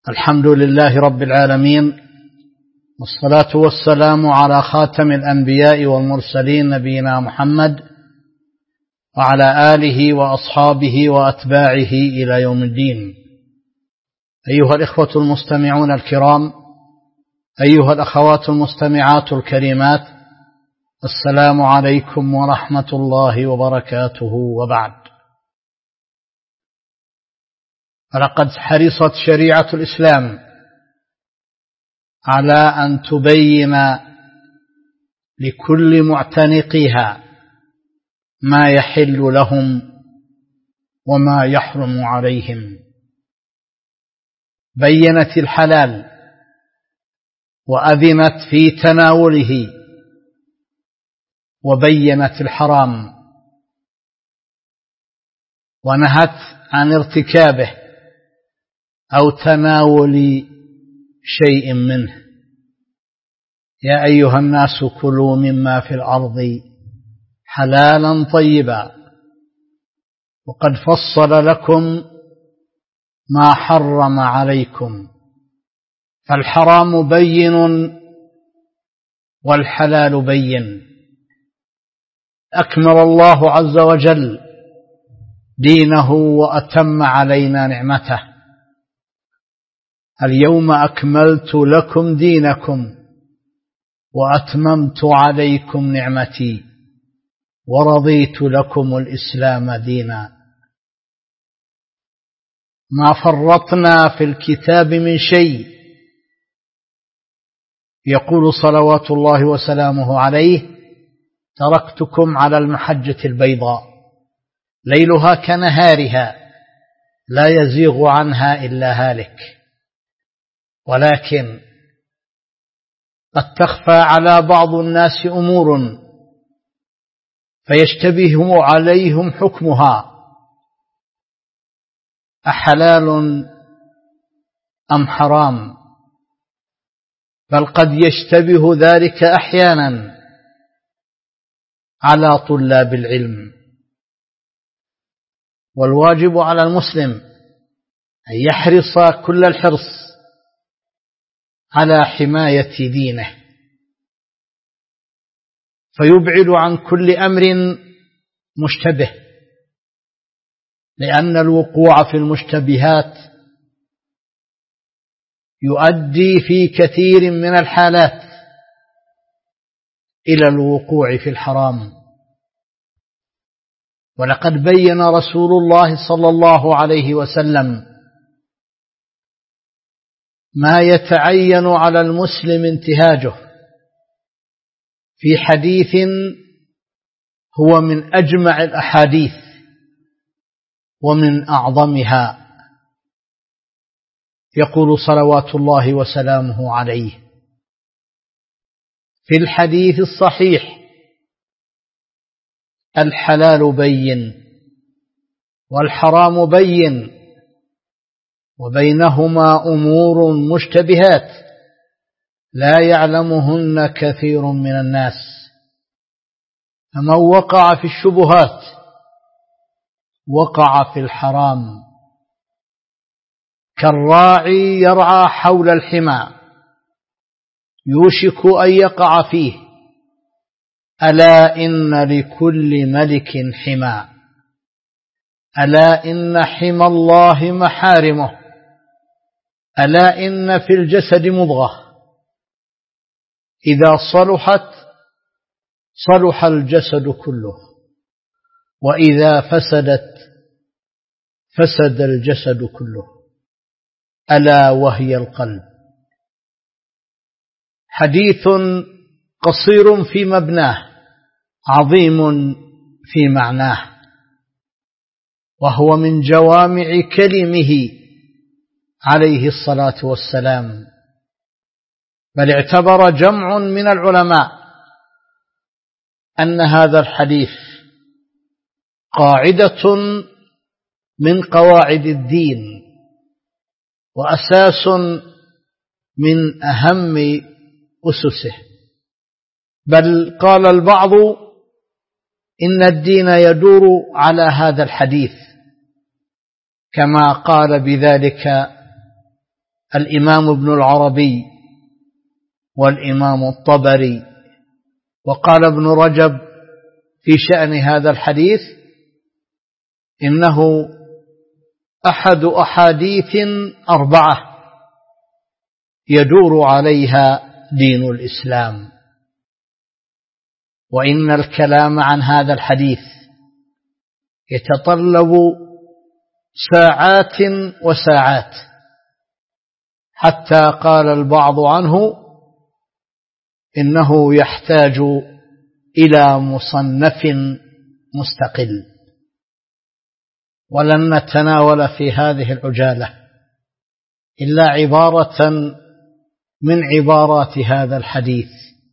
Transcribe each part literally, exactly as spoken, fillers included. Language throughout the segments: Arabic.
الحمد لله رب العالمين، والصلاة والسلام على خاتم الأنبياء والمرسلين نبينا محمد وعلى آله وأصحابه وأتباعه إلى يوم الدين. أيها الإخوة المستمعون الكرام، أيها الأخوات المستمعات الكريمات، السلام عليكم ورحمة الله وبركاته. وبعد، فلقد حرصت شريعة الإسلام على أن تبين لكل معتنقيها ما يحل لهم وما يحرم عليهم. بينت الحلال وأذنت في تناوله، وبينت الحرام ونهت عن ارتكابه أو تناول شيء منه. يا أيها الناس كلوا مما في الأرض حلالا طيبا، وقد فصل لكم ما حرم عليكم، فالحرام بين والحلال بين. أكمل الله عز وجل دينه وأتم علينا نعمته. اليوم أكملت لكم دينكم وأتممت عليكم نعمتي ورضيت لكم الإسلام دينا. ما فرطنا في الكتاب من شيء. يقول صلوات الله وسلامه عليه: تركتكم على المحجة البيضاء ليلها كنهارها لا يزيغ عنها إلا هالك. ولكن قد تخفى على بعض الناس أمور فيشتبه عليهم حكمها، أحلال أم حرام؟ بل قد يشتبه ذلك أحيانا على طلاب العلم. والواجب على المسلم أن يحرص كل الحرص على حماية دينه، فيبعد عن كل أمر مشتبه، لأن الوقوع في المشتبهات يؤدي في كثير من الحالات إلى الوقوع في الحرام. ولقد بين رسول الله صلى الله عليه وسلم ما يتعين على المسلم انتهاجه في حديث هو من أجمع الأحاديث ومن أعظمها. يقول صلوات الله وسلامه عليه في الحديث الصحيح: الحلال بين والحرام بين وبينهما أمور مشتبهات لا يعلمهن كثير من الناس، فمن وقع في الشبهات وقع في الحرام. كالراعي يرعى حول الحمى يوشك أن يقع فيه، ألا إن لكل ملك حمى، ألا إن حمى الله محارمه، ألا إن في الجسد مضغة إذا صلحت صلح الجسد كله، وإذا فسدت فسد الجسد كله، ألا وهي القلب. حديث قصير في مبناه، عظيم في معناه، وهو من جوامع كلمه عليه الصلاة والسلام. بل اعتبر جمع من العلماء أن هذا الحديث قاعدة من قواعد الدين وأساس من أهم أسسه. بل قال البعض إن الدين يدور على هذا الحديث، كما قال بذلك الإمام ابن العربي والإمام الطبري. وقال ابن رجب في شأن هذا الحديث إنه أحد أحاديث أربعة يدور عليها دين الإسلام، وإن الكلام عن هذا الحديث يتطلب ساعات وساعات، حتى قال البعض عنه إنه يحتاج إلى مصنف مستقل. ولن نتناول في هذه العجالة إلا عبارة من عبارات هذا الحديث،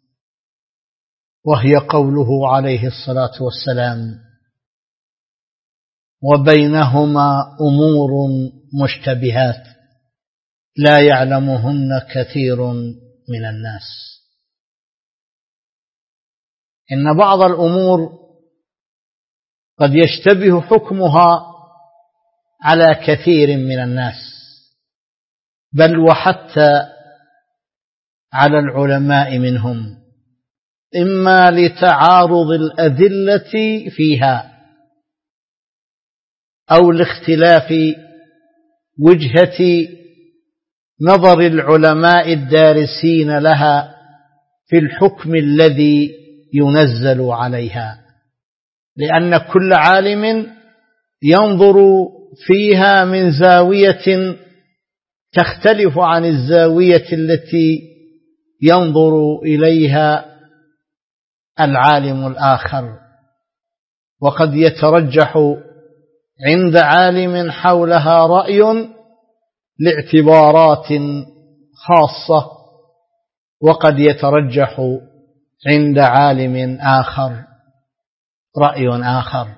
وهي قوله عليه الصلاة والسلام: وبينهما أمور مشتبهات لا يعلمهن كثير من الناس. إن بعض الأمور قد يشتبه حكمها على كثير من الناس، بل وحتى على العلماء منهم، إما لتعارض الأدلة فيها أو لاختلاف وجهة نظر العلماء الدارسين لها في الحكم الذي ينزل عليها، لأن كل عالم ينظر فيها من زاوية تختلف عن الزاوية التي ينظر إليها العالم الآخر، وقد يترجح عند عالم حولها رأي لاعتبارات خاصة، وقد يترجح عند عالم آخر رأي آخر.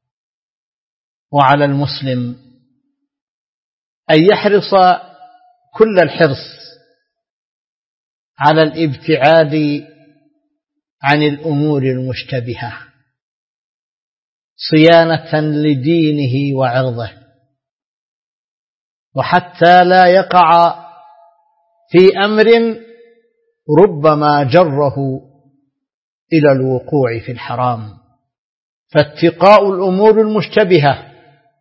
وعلى المسلم أن يحرص كل الحرص على الابتعاد عن الأمور المشتبهة صيانة لدينه وعرضه، وحتى لا يقع في أمر ربما جره إلى الوقوع في الحرام. فاتقاء الأمور المشتبهة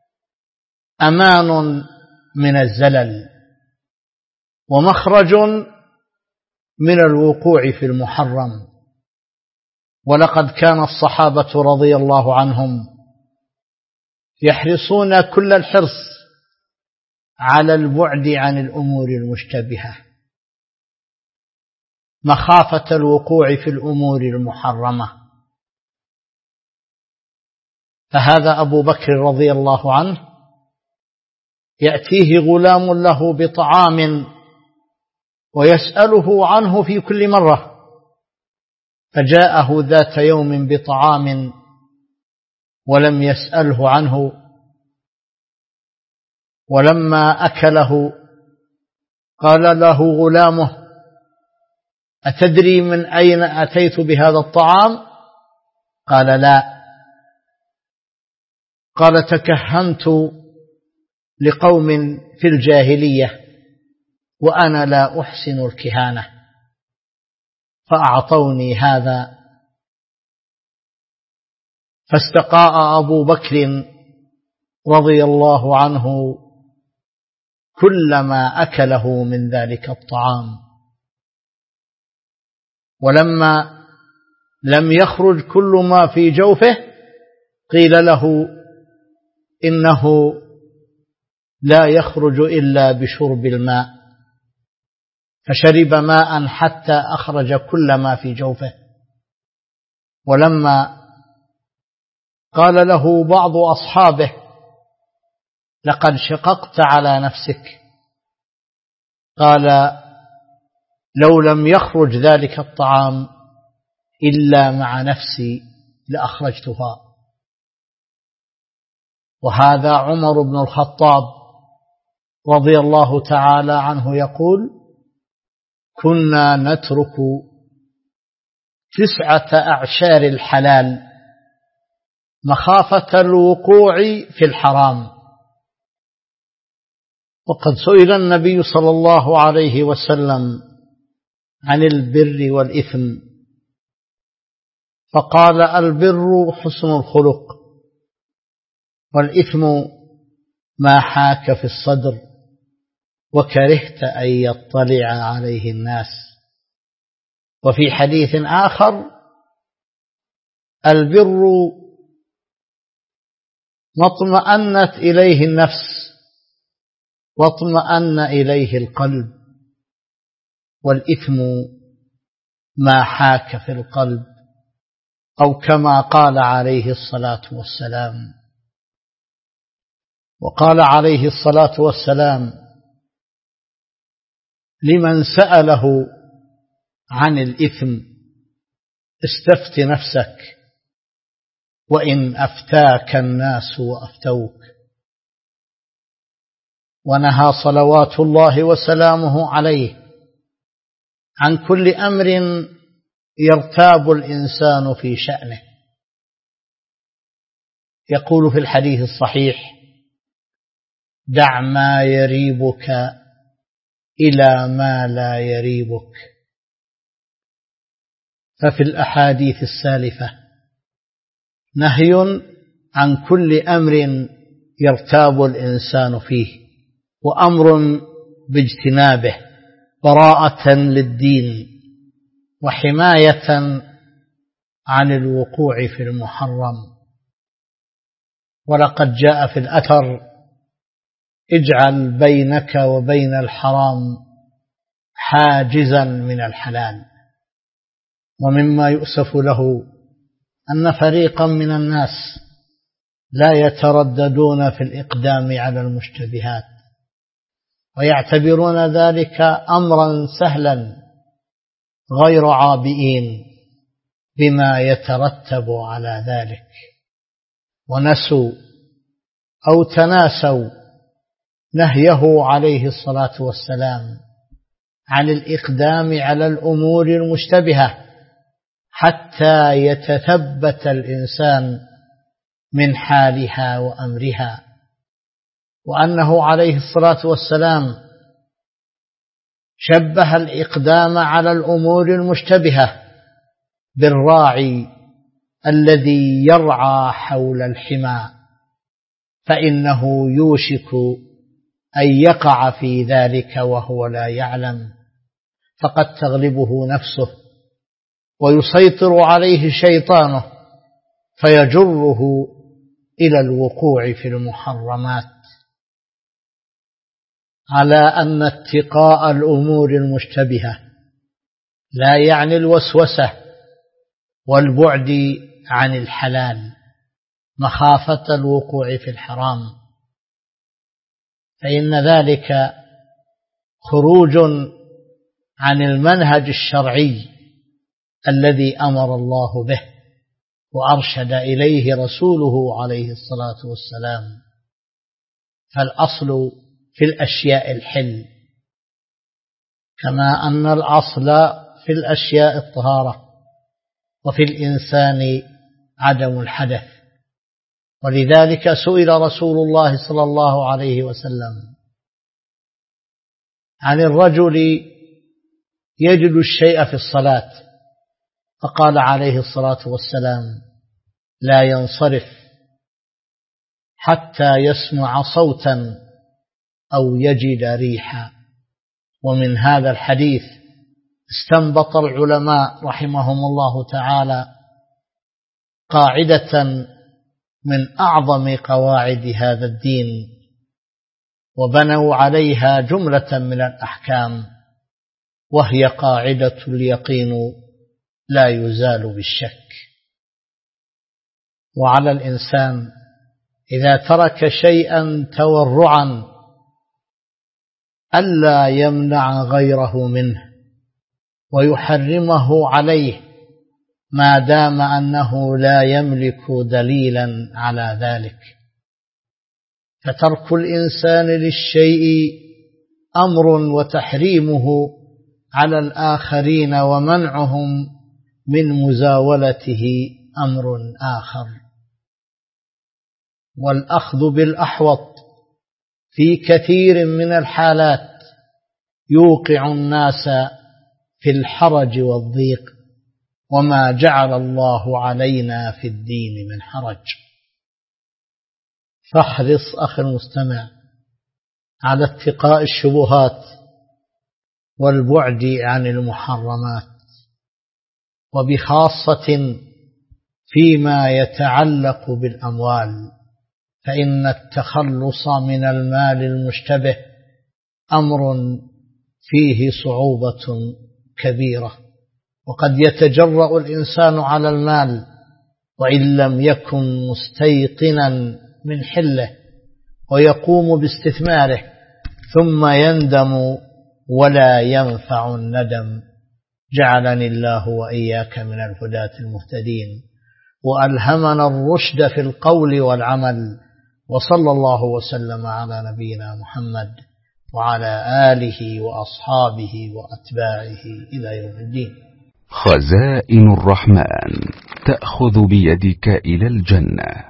أمان من الزلل، ومخرج من الوقوع في المحرم. ولقد كان الصحابة رضي الله عنهم يحرصون كل الحرص على البعد عن الأمور المشتبهة مخافة الوقوع في الأمور المحرمة. فهذا أبو بكر رضي الله عنه يأتيه غلام له بطعام ويسأله عنه في كل مرة، فجاءه ذات يوم بطعام ولم يسأله عنه، ولما أكله قال له غلامه: أتدري من أين أتيت بهذا الطعام؟ قال: لا. قال: تكهنت لقوم في الجاهلية وأنا لا أحسن الكهانة فأعطوني هذا. فاستقاء أبو بكر رضي الله عنه كلما أكله من ذلك الطعام، ولما لم يخرج كل ما في جوفه قيل له إنه لا يخرج إلا بشرب الماء، فشرب ماء حتى أخرج كل ما في جوفه. ولما قال له بعض أصحابه: لقد شققت على نفسك، قال: لو لم يخرج ذلك الطعام إلا مع نفسي لأخرجتها. وهذا عمر بن الخطاب رضي الله تعالى عنه يقول: كنا نترك تسعة أعشار الحلال مخافة الوقوع في الحرام. وقد سئل النبي صلى الله عليه وسلم عن البر والإثم فقال: البر حسن الخلق، والإثم ما حاك في الصدر وكرهت أن يطلع عليه الناس. وفي حديث آخر: البر ما اطمأنت إليه النفس واطمأن إليه القلب، والإثم ما حاك في القلب، أو كما قال عليه الصلاة والسلام. وقال عليه الصلاة والسلام لمن سأله عن الإثم: استفت نفسك وإن أفتاك الناس وأفتوك. ونهى صلوات الله وسلامه عليه عن كل أمر يرتاب الإنسان في شأنه. يقول في الحديث الصحيح: دع ما يريبك إلى ما لا يريبك. ففي الأحاديث السالفة نهي عن كل أمر يرتاب الإنسان فيه، وأمر باجتنابه، براءة للدين وحماية عن الوقوع في المحرم. ولقد جاء في الأثر: اجعل بينك وبين الحرام حاجزا من الحلال. ومما يؤسف له أن فريقا من الناس لا يترددون في الإقدام على المشتبهات، ويعتبرون ذلك أمرا سهلا غير عابئين بما يترتب على ذلك، ونسوا أو تناسوا نهيه عليه الصلاة والسلام عن الإقدام على الأمور المشتبهة حتى يتثبت الإنسان من حالها وأمرها، وأنه عليه الصلاة والسلام شبه الإقدام على الأمور المشتبهة بالراعي الذي يرعى حول الحمى، فإنه يوشك أن يقع في ذلك وهو لا يعلم، فقد تغلبه نفسه ويسيطر عليه شيطانه فيجره إلى الوقوع في المحرمات. على أن اتقاء الأمور المشتبهة لا يعني الوسوسة والبعد عن الحلال مخافة الوقوع في الحرام، فإن ذلك خروج عن المنهج الشرعي الذي أمر الله به وأرشد إليه رسوله عليه الصلاة والسلام. فالأصل في الأشياء الحل، كما أن الأصل في الأشياء الطهارة، وفي الإنسان عدم الحدث. ولذلك سئل رسول الله صلى الله عليه وسلم عن الرجل يجد الشيء في الصلاة، فقال عليه الصلاة والسلام: لا ينصرف حتى يسمع صوتا أو يجد ريحا. ومن هذا الحديث استنبط العلماء رحمهم الله تعالى قاعدة من أعظم قواعد هذا الدين، وبنوا عليها جملة من الأحكام، وهي قاعدة اليقين لا يزال بالشك. وعلى الإنسان إذا ترك شيئا تورعا ألا يمنع غيره منه ويحرمه عليه ما دام أنه لا يملك دليلا على ذلك. فترك الإنسان للشيء أمر، وتحريمه على الآخرين ومنعهم من مزاولته أمر آخر. والأخذ بالأحوط في كثير من الحالات يوقع الناس في الحرج والضيق، وما جعل الله علينا في الدين من حرج. فاحرص أخي المستمع على اتقاء الشبهات والبعد عن المحرمات، وبخاصة فيما يتعلق بالأموال، فإن التخلص من المال المشتبه أمر فيه صعوبة كبيرة، وقد يتجرأ الإنسان على المال وإن لم يكن مستيقنا من حله ويقوم باستثماره، ثم يندم ولا ينفع الندم. جعلني الله وإياك من الهداة المهتدين، وألهمنا الرشد في القول والعمل، وصلى الله وسلم على نبينا محمد وعلى آله وأصحابه وأتباعه إلى يوم الدين. خزائن الرحمن تأخذ بيدك إلى الجنة.